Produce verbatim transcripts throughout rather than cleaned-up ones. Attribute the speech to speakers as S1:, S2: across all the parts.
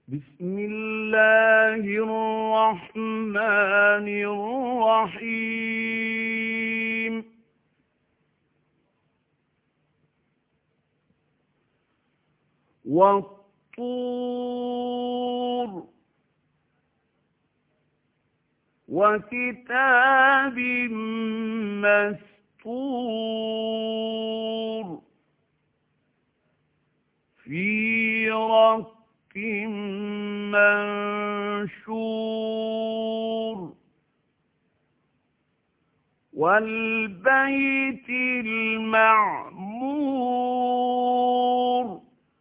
S1: بسم الله الرحمن الرحيم والطور وكتاب مسطور في رق منشور والبيت المعمور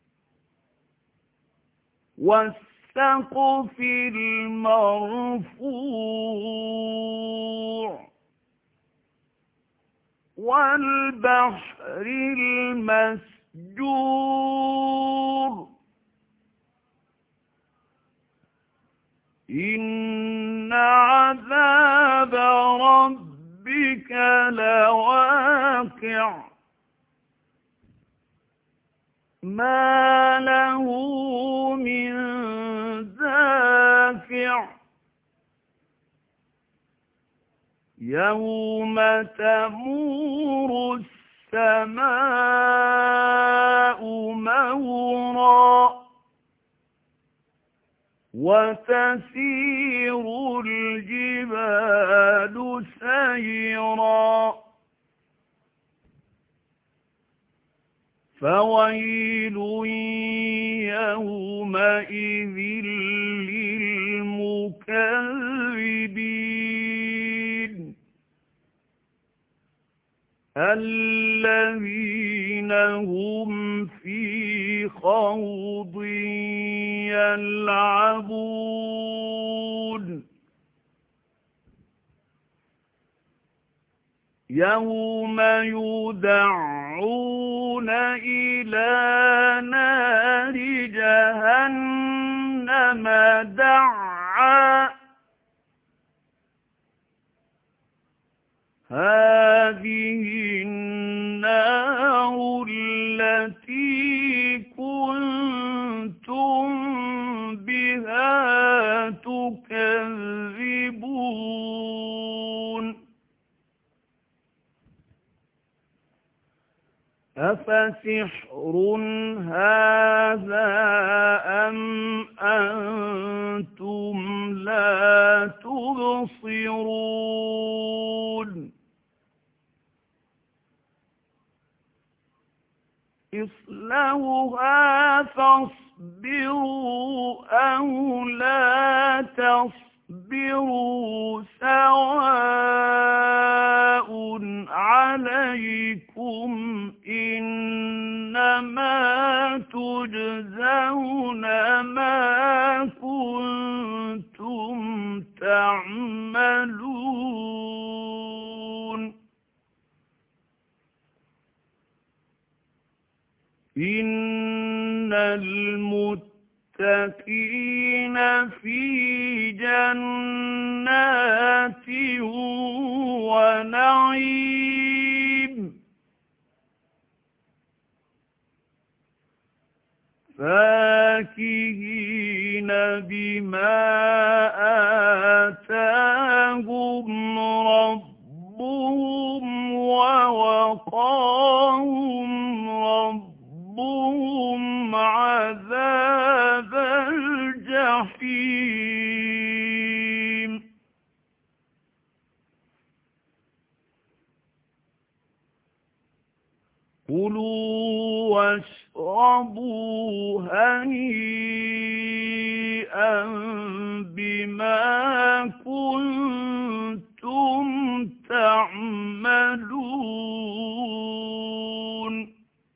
S1: والسقف المرفوع والبحر المسجور إن عذاب ربك لواقع ما له من دافع يوم تمور السماء مورا وتسير الجبال سيرا فويل يومئذ للمكذبين الذين هم في خوض يلعبون يوم يدعون إلى نار جهنم دعا هذه النار التي كنتم بها تكذبون أفسحر هذا أم أنتم لا تبصرون اصلوها فاصبروا أو لا تصبروا سواء عليكم إنما تجزون ما كنتم تعملون إن المتقين في جنات ونعيم فاكهين بما آتاهم ربهم ووقاهم ربهم عذاب الجحيم كلوا واشربوا هنيئا بما كنتم تعملون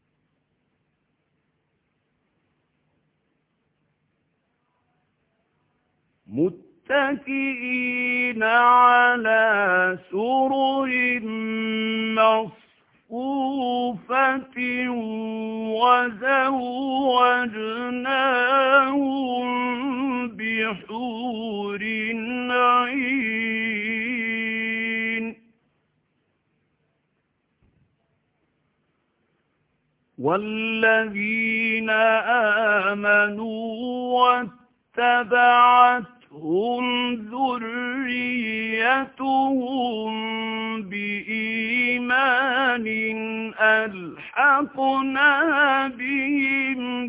S1: متكئين على سرر مصفوفة وزوجناهم بحور عين والذين آمنوا اتبعتهم ذريتهم بإيمان ألحقنا بهم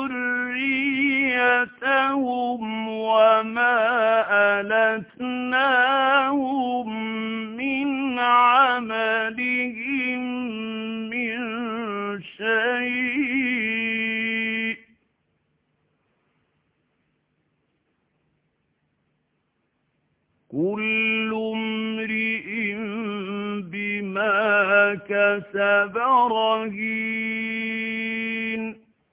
S1: ذريتهم وما ألتناهم من عملهم من شيء كل امرئ بما كسب رهين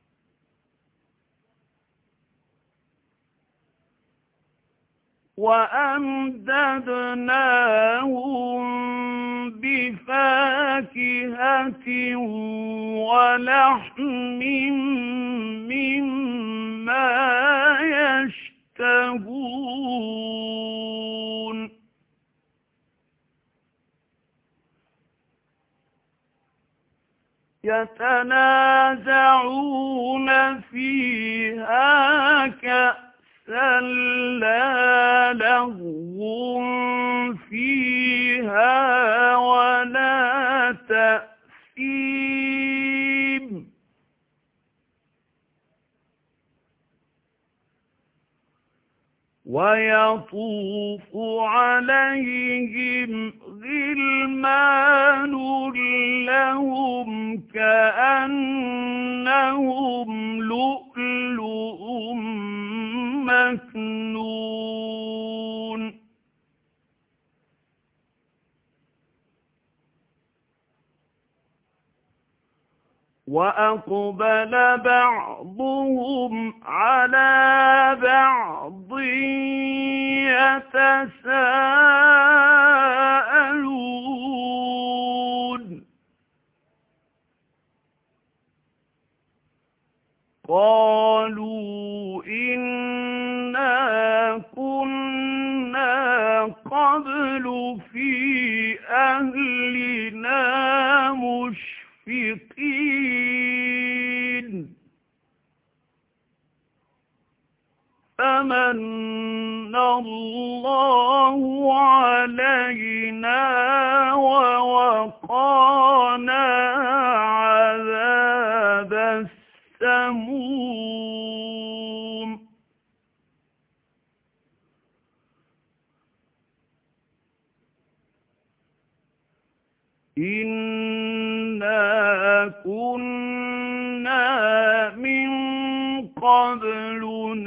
S1: وأمددناهم بفاكهة ولحم مما يشتهون يتنازعون فيها كأسا لا لغو فيها ولا تأثيم ويطوف عليهم غلمان لهم كأنهم لؤلؤ مكنون وأقبل بعضهم على بعض يتساءلون قالوا إنا كنا قبل في أهلنا مشفقين فمن الله علينا ووقانا عذاب السموم إنا كنا من قبل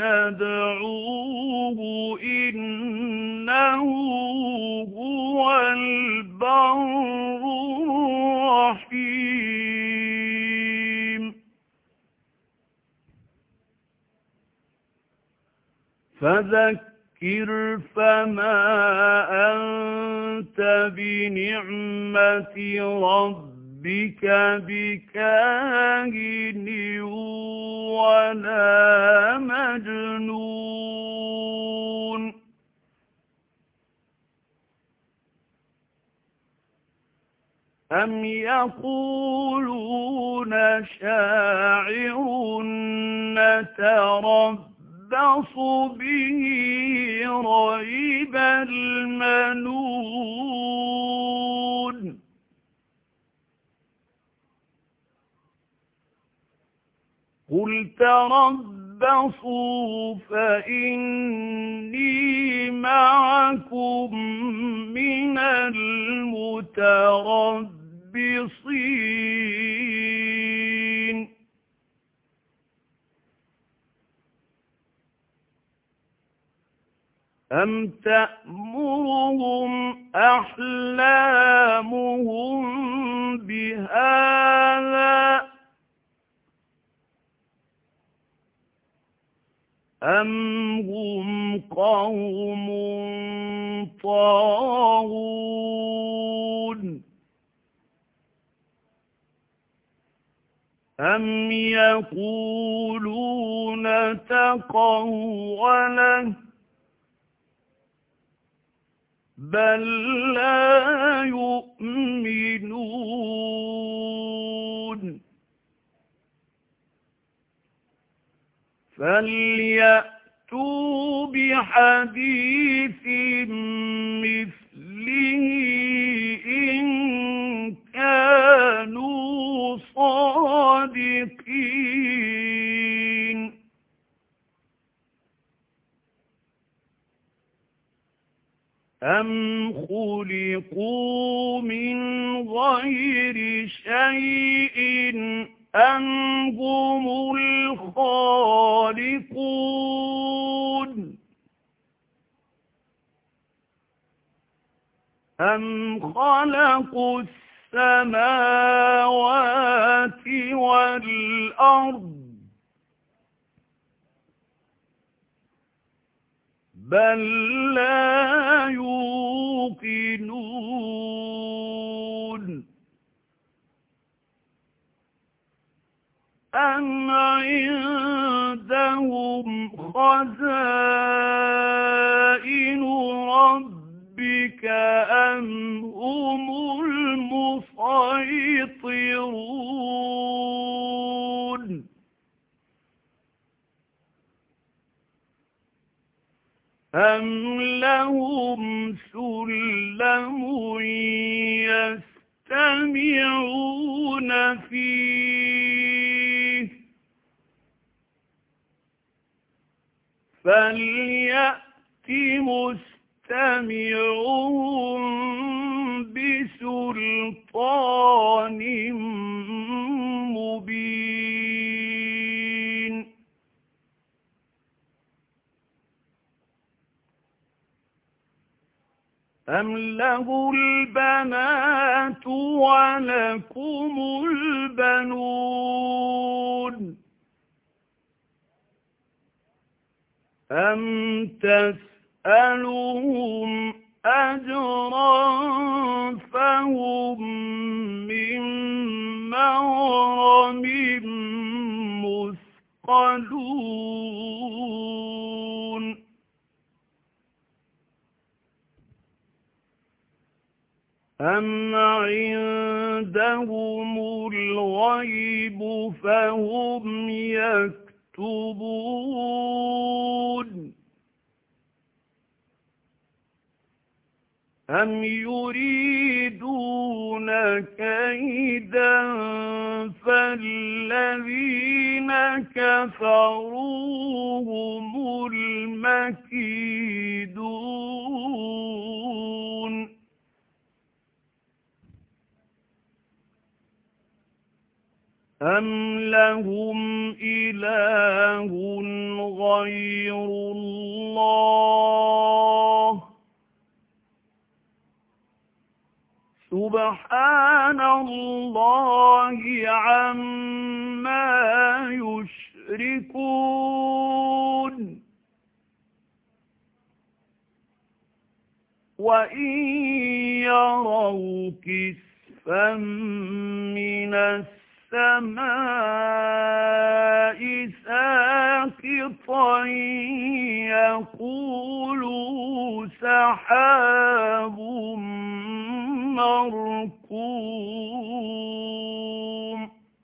S1: ندعوه إنه هو البر الرحيم فذكر فما أنت بنعمة ربك بكاهن ولا مجنون أم يقولون شاعر نتربص به ريب المنون قل تربصوا فإني معكم من المتربصين أم تأمرهم أحلامهم بهذا أم هم قوم طاغون أم يقولون تقوله بل لا يؤمنون فليأتوا فَأْتُوا بِحَدِيثٍ مِثْلِهِ إِن كَانُوا صَادِقِينَ أَمْ خُلِقُوا مِنْ غَيْرِ شَيْءٍ أَمْ هُمُ الْخَالِقُونَ أَمْ خَلَقُوا السَّمَاوَاتِ وَالْأَرْضَ بَل لَّا يُوقِنُونَ أَمْ عِندَهُمْ خَزَائِنُ رَبِّكَ أَمْ هُمُ الْمُصَيْطِرُونَ أَمْ لَهُمْ سُلَّمٌ يَسْتَمِعُونَ فِيهِ فَلْيَأْتِ مُسْتَمِعُهُم بِسُلْطَانٍ مُّبِينٍ أَمْ لَهُ الْبَنَاتُ وَلَكُمُ الْبَنُونَ أَمْ تَسْأَلُهُمْ أَجْرًا فَهُم مِّن مَّغْرَمٍ مُّثْقَلُونَ أَمْ عِندَهُمُ الْغَيْبُ فَهُمْ يَكْتُبُونَ أَمْ يُرِيدُونَ كَيْدًا فَالَّذِينَ كَفَرُوا هُمُ الْمَكِيدُونَ أَمْ لَهُمْ إِلَٰهٌ غَيْرُ اللَّهِ سُبْحَانَ اللَّهِ عَمَّا يُشْرِكُونَ وَإِن يَرَوْا كِسْفًا مِّنَ السَّمَاءِ سَاقِطًا يَقُولُوا سَحَابٌ مَّرْكُومٌ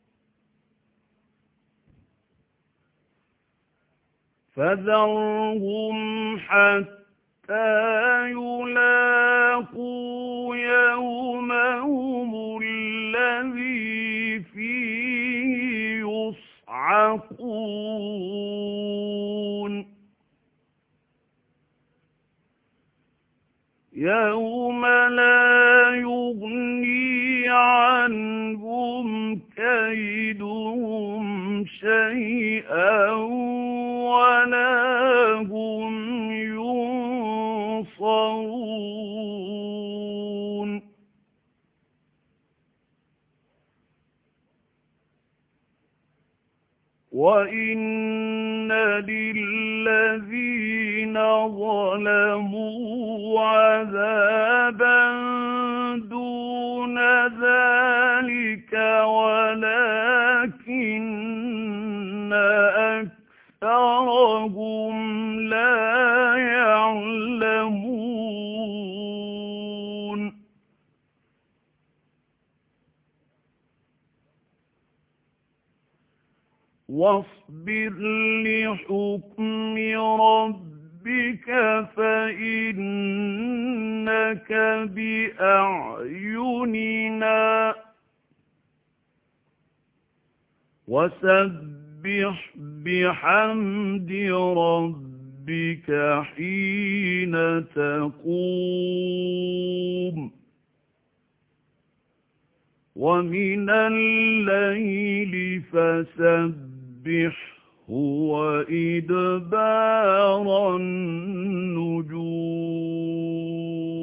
S1: فَذَرْهُمْ حَتَّىٰ يُلَاقُوا يَوْمَهُمُ الَّذِي فِيهِ يُصْعَقُونَ يَوْمَ لَا يُغْنِي عَنْهُمْ كَيْدُهُمْ شَيْئًا وَلَا هُمْ يُنصَرُونَ وَإِنَّ لِلَّذِينَ ظَلَمُوا عَذَابًا دُونَ ذَلِكَ وَلَكِنَّ أَكْثَرَهُمْ لَا يَعْلَمُونَ وَاصْبِرْ لِحُكْمِ رَبِّكَ وسبح بحمد ربك حين تقوم ومن الليل فسبحه وإدبار النجوم